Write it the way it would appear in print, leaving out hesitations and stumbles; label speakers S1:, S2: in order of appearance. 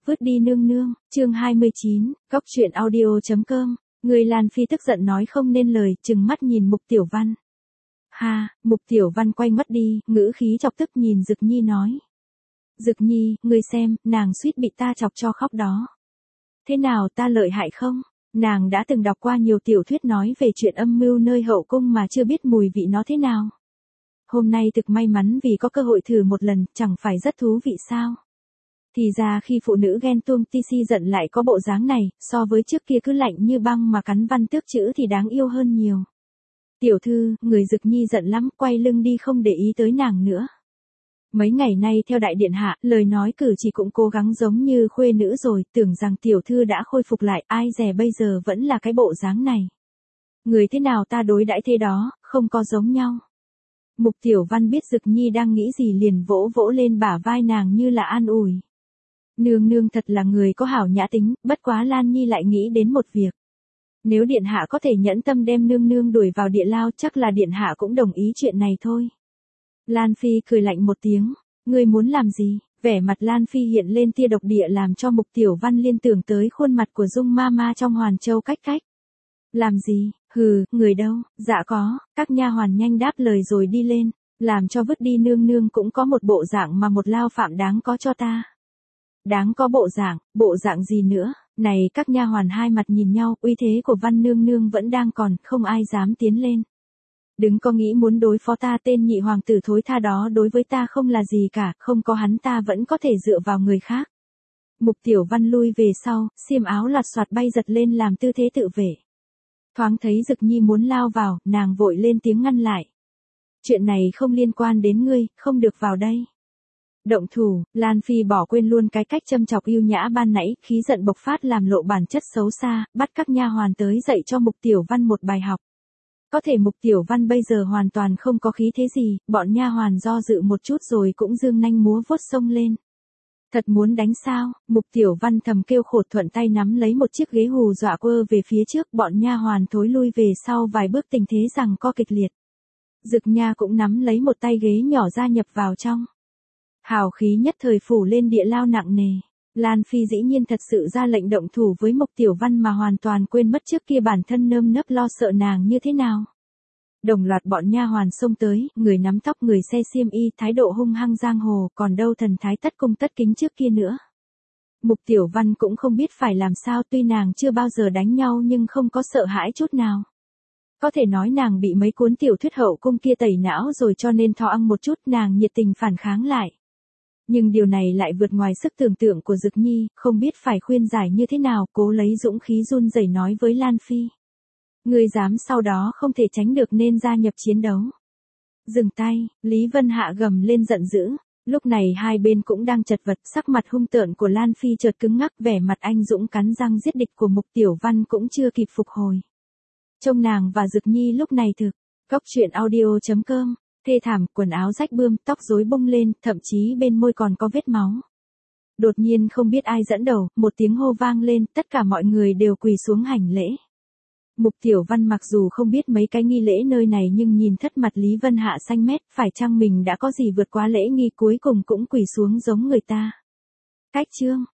S1: Vứt đi nương nương, chương 29, góc truyện audio.com, người Lan Phi tức giận nói không nên lời, trừng mắt nhìn Mục Tiểu Văn. Ha, Mục Tiểu Văn quay mất đi, ngữ khí chọc tức nhìn Dực Nhi nói. Dực Nhi, ngươi xem, nàng suýt bị ta chọc cho khóc đó. Thế nào, ta lợi hại không? Nàng đã từng đọc qua nhiều tiểu thuyết nói về chuyện âm mưu nơi hậu cung mà chưa biết mùi vị nó thế nào. Hôm nay thực may mắn vì có cơ hội thử một lần, chẳng phải rất thú vị sao? Thì ra khi phụ nữ ghen tuông si giận lại có bộ dáng này, so với trước kia cứ lạnh như băng mà cắn văn tước chữ thì đáng yêu hơn nhiều. Tiểu thư, người Dực Nhi giận lắm, quay lưng đi không để ý tới nàng nữa. Mấy ngày nay theo đại điện hạ, lời nói cử chỉ cũng cố gắng giống như khuê nữ rồi, tưởng rằng tiểu thư đã khôi phục lại, ai dè bây giờ vẫn là cái bộ dáng này. Người thế nào ta đối đãi thế đó, không có giống nhau. Mục Tiểu Văn biết Dực Nhi đang nghĩ gì liền vỗ vỗ lên bả vai nàng như là an ủi. Nương nương thật là người có hảo nhã tính, bất quá Lan Nhi lại nghĩ đến một việc. Nếu điện hạ có thể nhẫn tâm đem nương nương đuổi vào địa lao chắc là điện hạ cũng đồng ý chuyện này thôi. Lan Phi cười lạnh một tiếng, ngươi muốn làm gì? Vẻ mặt Lan Phi hiện lên tia độc địa làm cho Mục Tiểu Văn liên tưởng tới khuôn mặt của Dung Mama trong Hoàn Châu cách cách. Làm gì? Hừ, người đâu? Dạ có, các nha hoàn nhanh đáp lời rồi đi lên, làm cho vứt đi nương nương cũng có một bộ dạng mà một lao phạm đáng có cho ta. Đáng có bộ dạng gì nữa? Này các nha hoàn hai mặt nhìn nhau, uy thế của Văn nương nương vẫn đang còn, không ai dám tiến lên. Đừng có nghĩ muốn đối phó ta, tên nhị hoàng tử thối tha đó đối với ta không là gì cả, không có hắn ta vẫn có thể dựa vào người khác. Mục Tiểu Văn lui về sau, xiêm áo loạt soạt bay giật lên làm tư thế tự vệ. Thoáng thấy Dực Nhi muốn lao vào, nàng vội lên tiếng ngăn lại. Chuyện này không liên quan đến ngươi, không được vào đây. Động thủ, Lan Phi bỏ quên luôn cái cách châm chọc yêu nhã ban nãy, khí giận bộc phát làm lộ bản chất xấu xa, bắt các nha hoàn tới dạy cho Mục Tiểu Văn một bài học. Có thể Mục Tiểu Văn bây giờ hoàn toàn không có khí thế gì, bọn nha hoàn do dự một chút rồi cũng dương nanh múa vuốt xông lên. Thật muốn đánh sao? Mục Tiểu Văn thầm kêu khổ, thuận tay nắm lấy một chiếc ghế hù dọa quơ về phía trước, bọn nha hoàn thối lui về sau vài bước, tình thế rằng co kịch liệt. Dực Nha cũng nắm lấy một tay ghế nhỏ gia nhập vào trong. Hào khí nhất thời phủ lên địa lao nặng nề. Lan Phi dĩ nhiên thật sự ra lệnh động thủ với Mục Tiểu Văn mà hoàn toàn quên mất trước kia bản thân nơm nớp lo sợ nàng như thế nào. Đồng loạt bọn nha hoàn xông tới, người nắm tóc người xe xiêm y, thái độ hung hăng giang hồ, còn đâu thần thái tất cung tất kính trước kia nữa. Mục Tiểu Văn cũng không biết phải làm sao, tuy nàng chưa bao giờ đánh nhau nhưng không có sợ hãi chút nào. Có thể nói nàng bị mấy cuốn tiểu thuyết hậu cung kia tẩy não rồi cho nên thò ăn một chút, nàng nhiệt tình phản kháng lại. Nhưng điều này lại vượt ngoài sức tưởng tượng của Dực Nhi, không biết phải khuyên giải như thế nào, cố lấy dũng khí run rẩy nói với Lan Phi. Ngươi dám sau đó không thể tránh được nên gia nhập chiến đấu. Dừng tay, Lý Vân Hạ gầm lên giận dữ. Lúc này hai bên cũng đang chật vật, sắc mặt hung tợn của Lan Phi chợt cứng ngắc, vẻ mặt anh dũng cắn răng giết địch của Mục Tiểu Văn cũng chưa kịp phục hồi. Trông nàng và Dực Nhi lúc này thực, góc truyện audio.com, thê thảm, quần áo rách bươm, tóc rối bung lên, thậm chí bên môi còn có vết máu. Đột nhiên không biết ai dẫn đầu, một tiếng hô vang lên, tất cả mọi người đều quỳ xuống hành lễ. Mục Tiểu Văn mặc dù không biết mấy cái nghi lễ nơi này nhưng nhìn thất mặt Lý Vân Hạ xanh mét, phải chăng mình đã có gì vượt quá lễ nghi, cuối cùng cũng quỳ xuống giống người ta. Cách chương,